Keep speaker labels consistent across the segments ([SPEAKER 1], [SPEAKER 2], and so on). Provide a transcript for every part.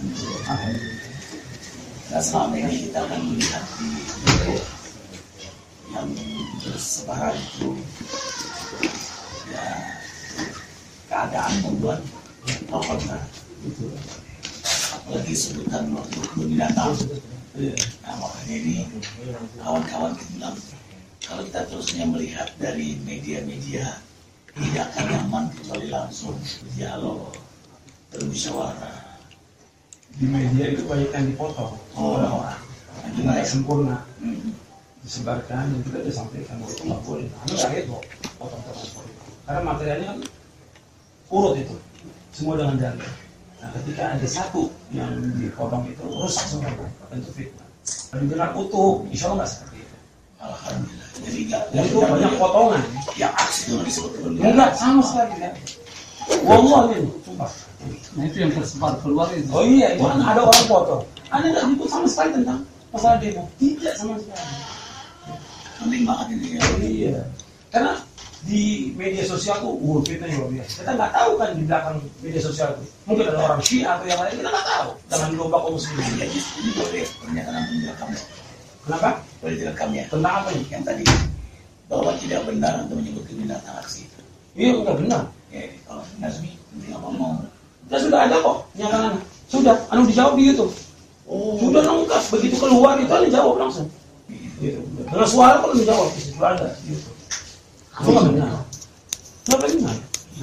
[SPEAKER 1] Nah, selama ini kita akan melihat di video yang bersebaran itu, ya keadaan membuat kontra. Apalagi sebutan waktu kebun binatang. Nah, makanya ini kawan-kawan kita bilang, kalau kita terusnya melihat dari media-media, tidak akan nyaman kecuali langsung dialog, bermusyawarah.
[SPEAKER 2] Di media itu banyak yang dipotong orang-orang, tidak sempurna, disebarkan, dan juga disampaikan bahwa itu nggak boleh. Anda nggak lihat kok potong-potong, karena materialnya kan urut itu, semua dengan dalil. Nah, ketika ada satu yang dipotong itu rusak semua bentuk fitnah. Dan benar utuh, insya Allah nggak seperti itu.
[SPEAKER 1] Alhamdulillah. Jadi
[SPEAKER 2] itu banyak potongan.
[SPEAKER 1] Yang aksi itu disebut
[SPEAKER 2] Enggak sama sekali kan. Wallah ini, sumpah.
[SPEAKER 3] Nah itu yang tersebar keluar itu.
[SPEAKER 2] Oh iya, itu kan ada orang potong. Anda nggak nyebut sama sekali tentang masalah demo, tidak sama sekali.
[SPEAKER 1] penting banget ini ya.
[SPEAKER 2] Iya, karena di media sosial tuh fitnahnya luar biasa. Kita nggak tahu kan di belakang media sosial itu. Mungkin ada orang Syiah atau yang lain, kita nggak tahu. Jangan lomba kaum muslimin.
[SPEAKER 1] Ya, ini boleh pernyataan direkamnya.
[SPEAKER 2] Kenapa?
[SPEAKER 1] Boleh direkamnya.
[SPEAKER 2] Tentang apa ini?
[SPEAKER 1] Yang tadi bahwa tidak benar untuk menyebut binatang aksi itu.
[SPEAKER 2] Iya, nggak benar.
[SPEAKER 1] Ya, kalau Nazmi tidak ngomong.
[SPEAKER 2] Kita sudah ada kok nyatakan. Sudah, anu dijawab di YouTube.
[SPEAKER 1] Oh,
[SPEAKER 2] Sudah lengkap. Begitu keluar itu anu jawab langsung. Gitu. Dengan suara pun dijawab di situ ada. Gitu. Itu nggak benar. Nggak benar.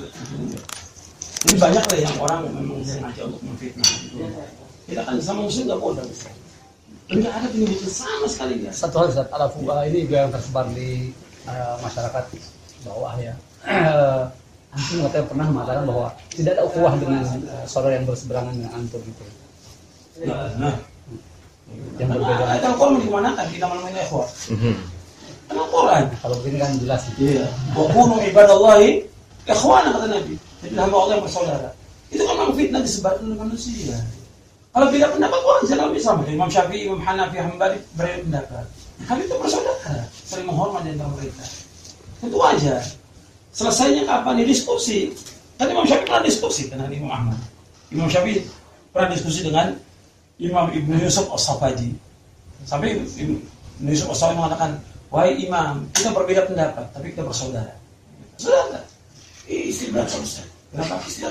[SPEAKER 2] Jadi banyak lah yang orang memang sengaja untuk memfitnah. Kita kan sama muslim nggak boleh. Enggak ada penyebutan sama sekali ya.
[SPEAKER 3] Satu hal Ustaz, al-fuqaha ini juga yang tersebar di masyarakat bawah ya. Antum katanya pernah mengatakan bahwa tidak ada ukhuwah dengan saudara yang berseberangan dengan antum gitu.
[SPEAKER 2] Nah,
[SPEAKER 3] Yang berbeda.
[SPEAKER 2] ayat Al-Quran dimanakan kita namanya ikhwah. Al-Quran.
[SPEAKER 3] Kalau begini kan jelas gitu.
[SPEAKER 2] Iya. Wa kunu ibadallahi ikhwana kata Nabi. Jadi hamba Allah yang bersaudara. Itu kan memang fitnah disebarkan oleh manusia. Kalau beda pendapat wajar kalau sama. Imam Syafi'i, Imam Hanafi, Hambali berbeda pendapat. Kami itu bersaudara, saling menghormat di antara mereka. Itu wajar. Selesainya kapan? Diskusi. Kan Imam Syafi'i pernah diskusi dengan Imam Ahmad. Imam Syafi'i pernah diskusi dengan Imam Ibnu Yusuf As-Safaji. Sampai Ibnu Yusuf As-Safaji mengatakan, wahai Imam, kita berbeda pendapat, tapi kita bersaudara. Saudara.
[SPEAKER 1] istri berantem Ustaz.
[SPEAKER 2] Kenapa?
[SPEAKER 1] Istri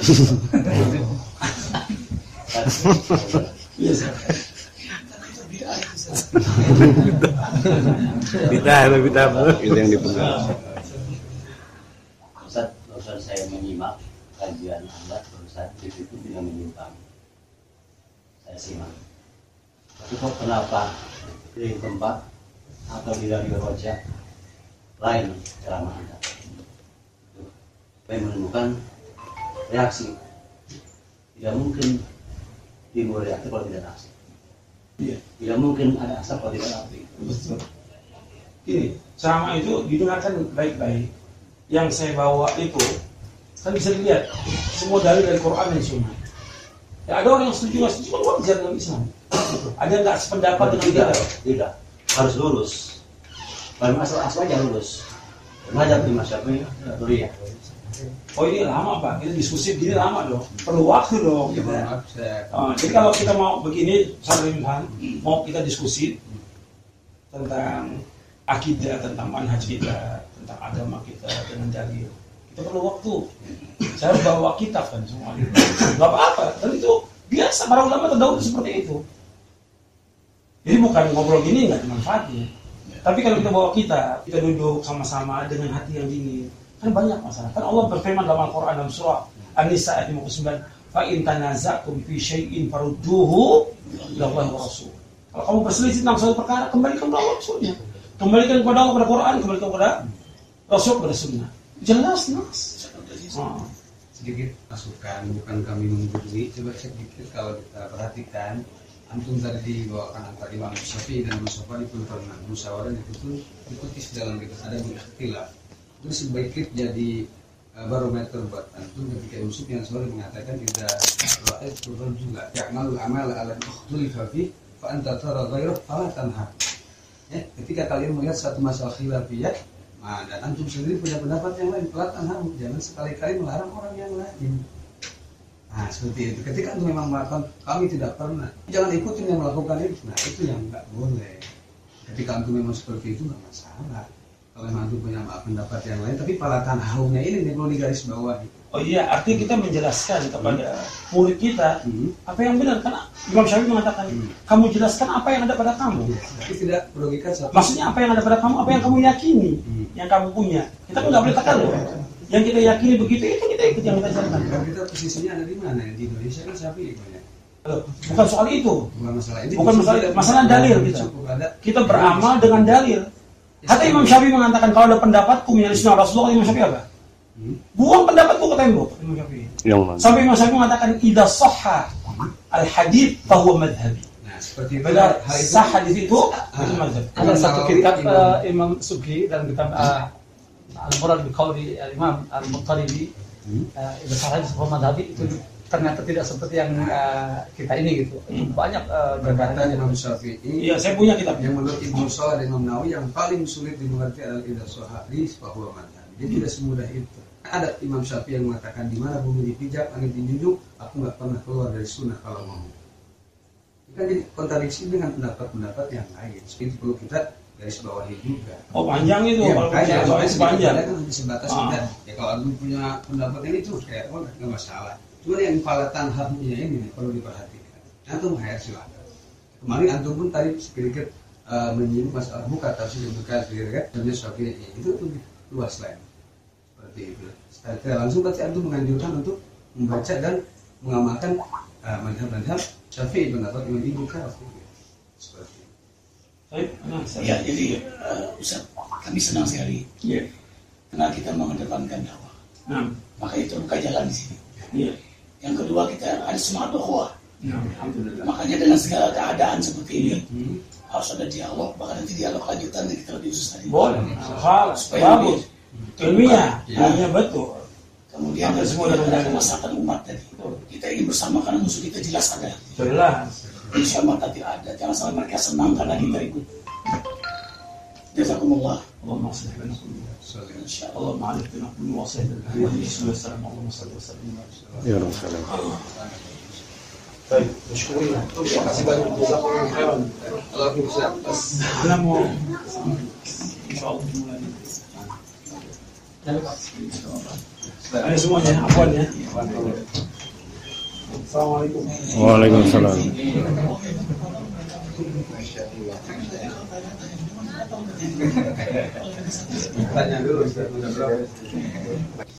[SPEAKER 2] Iya,
[SPEAKER 4] Ditahan itu yang dipegang.
[SPEAKER 5] Ustaz, barusan saya menyimak kajian Anda barusan di situ tidak menyimpang. Saya simak. Tapi kok kenapa di tempat atau di radio Roja lain ceramah Anda? Supaya menemukan reaksi. Tidak mungkin timbul reaksi kalau tidak ada aksi.
[SPEAKER 2] Iya.
[SPEAKER 5] Tidak mungkin ada asap kalau tidak ada api.
[SPEAKER 2] Betul. Ini ceramah itu didengarkan baik-baik. Yang saya bawa itu kan bisa dilihat semua dalil dari Quran dan Sunnah. Ya, ada orang yang setuju nggak setuju, kan wajar dalam Islam. Ada nggak sependapat dengan kita?
[SPEAKER 5] Tidak, harus lulus. Kalau asal aja lulus. Belajar di Syafi'i, Duriya.
[SPEAKER 2] Oh ini lama Pak, kita diskusi begini lama dong, perlu waktu dong. Gitu. Jadi kalau kita mau begini, mau kita diskusi tentang akidah, tentang manhaj kita, tentang agama kita, dengan dalil, kita perlu waktu. Saya harus bawa kitab kan semua. Gak apa-apa, dan itu biasa, para ulama terdahulu seperti itu. Jadi bukan ngobrol gini nggak ada manfaatnya. Tapi kalau kita bawa kitab, kita duduk sama-sama dengan hati yang dingin, kan banyak masalah. Kan Allah berfirman dalam Al-Quran dalam surah An-Nisa ayat 59, fa in tanaza'tum fi syai'in farudduhu ila Allah wa Rasul. Kalau kamu berselisih tentang suatu perkara, kembalikan kepada Allah Rasulnya. Kembalikan kepada Allah, kepada Quran, kembalikan kepada Rasul, kepada Sunnah. Jelas, nas.
[SPEAKER 6] Sedikit masukan, bukan kami menggurui. Coba sedikit kalau kita perhatikan, antum tadi dibawakan antara Imam Syafi'i dan Imam Syafi'i pun pernah musyawarah itu pun dikutis dalam kita ada ikhtilaf. Itu sedikit jadi barometer buat antum ketika Yusuf yang sore mengatakan tidak rakyat turun juga ya'malu amal ala ikhtilaf fi fa anta tara ghairu fala tanha. Ya, ketika kalian melihat satu masalah khilafiyah, dan antum sendiri punya pendapat yang lain, fala tanha, jangan sekali-kali melarang orang yang lain. Nah seperti itu. Ketika antum memang melakukan, kami tidak pernah. Jangan ikutin yang melakukan itu. Nah itu yang nggak boleh. Ketika antum memang seperti itu nggak masalah. Kalau memang antum punya pendapat yang lain, tapi palatan haumnya ini yang perlu digaris bawahi.
[SPEAKER 2] Oh iya, artinya kita menjelaskan kepada murid kita apa yang benar. Karena Imam Syafi'i mengatakan, kamu jelaskan apa yang ada pada kamu.
[SPEAKER 6] Tapi tidak merugikan satu.
[SPEAKER 2] Maksudnya apa yang ada pada kamu, apa yang kamu yakini, yang kamu punya. Kita pun nggak boleh tekan loh. Yang kita yakini begitu, itu kita ikut yang kita jalankan.
[SPEAKER 6] Kalau kita posisinya ada di mana? Di Indonesia kan Syafi'i banyak.
[SPEAKER 2] Bukan soal itu.
[SPEAKER 6] Bukan masalah ini.
[SPEAKER 2] Bukan masalah dalil kita. Kita beramal dengan dalil. Hatta Imam Syafi'i mengatakan kalau ada pendapatku menjadi sunnah Rasulullah, Imam Syafi'i apa? Buang pendapatku ke tembok. Imam Syafi'i. Sampai Imam Syafi'i mengatakan idza shahha al hadits fa huwa madhhabi.
[SPEAKER 6] Nah, seperti itu.
[SPEAKER 2] Bila sah hadis itu mazhab.
[SPEAKER 3] Ada satu kitab Imam Subki dalam kitab Al-Murad biqauli Imam Al-Muqtaribi idza sahha hadits fa huwa madhhabi, itu ternyata tidak seperti yang kita ini gitu. Banyak
[SPEAKER 6] perkataan Imam Syafi'i.
[SPEAKER 2] Iya, saya punya kitab.
[SPEAKER 6] Yang menurut Ibnu Shaw dan Imam Nawawi yang paling sulit dimengerti adalah idza sahha hadits fa huwa madhhabi. Jadi tidak semudah itu. Ada Imam Syafi'i yang mengatakan di mana bumi dipijak, langit dijunjung, aku nggak pernah keluar dari sunnah kalau mau. Ini kan jadi kontradiksi dengan pendapat-pendapat yang lain. Itu perlu kita garis bawahi juga.
[SPEAKER 2] Oh panjang itu.
[SPEAKER 6] Ya,
[SPEAKER 2] kalau
[SPEAKER 6] makanya
[SPEAKER 2] soalnya sepanjang.
[SPEAKER 6] kan nanti sebatas tidak. Ya kalau aku punya pendapat ini tuh kayak nggak masalah. Cuma yang palatan hamnya ini perlu diperhatikan. Antum hayat silakan. Kemarin antum pun tadi sedikit menyinggung masalah muka tafsir bukan sedikit kan. Syafi'i itu lebih luas lain. Seperti itu. Secara langsung berarti antum menganjurkan untuk membaca dan mengamalkan madhab-madhab Syafi'i, pendapat Imam Ibnu Katsir. Seperti itu.
[SPEAKER 1] Ya, jadi Ustaz, kami senang sekali.
[SPEAKER 2] Iya.
[SPEAKER 1] Karena kita mengedepankan dakwah. Maka itu buka jalan di sini.
[SPEAKER 2] Iya.
[SPEAKER 1] Yang kedua, kita ada semangat ukhuwah.
[SPEAKER 2] Alhamdulillah.
[SPEAKER 1] Makanya dengan segala keadaan seperti ini harus ada dialog, bahkan nanti dialog lanjutan yang kita lebih khusus tadi.
[SPEAKER 2] Boleh. Hal bagus. Ilmiah, ilmiah betul.
[SPEAKER 1] Kemudian dari semua ada kemaslahatan umat tadi. Kita ingin bersama karena musuh kita jelas ada.
[SPEAKER 2] Jelas.
[SPEAKER 1] Insya Allah tadi ada. Jangan sampai mereka senang karena kita ikut. Jazakumullah.
[SPEAKER 2] Allahumma shalli ala Muhammad. Insyaallah ma'alif bin Abdul Wasih. Allahumma shalli wa sallim.
[SPEAKER 4] Ya Rasulullah.
[SPEAKER 2] Baik, syukurlah. Terima kasih banyak jazakumullah khairan. Allah Ustaz. Kita mau insyaallah mulai. Ada semuanya, afwan ya. Assalamualaikum.
[SPEAKER 4] Waalaikumsalam.
[SPEAKER 6] Tanya dulu Ustaz, udah berapa?